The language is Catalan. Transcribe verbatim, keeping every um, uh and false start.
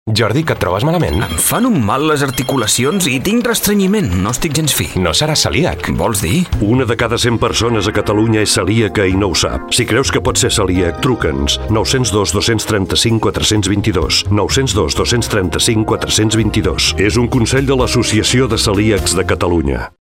Jordi, que et trobes malament? Em fan un mal les articulacions i tinc restrenyiment. No estic gens fi. No seràs celíac. Vols dir? Una de cada cent persones a Catalunya és celíaca i no ho sap. Si creus que pot ser celíac, truca'ns. nou zero dos, dos tres cinc, quatre dos dos. nou zero dos, dos tres cinc, quatre dos dos. És un consell de l'Associació de Celíacs de Catalunya.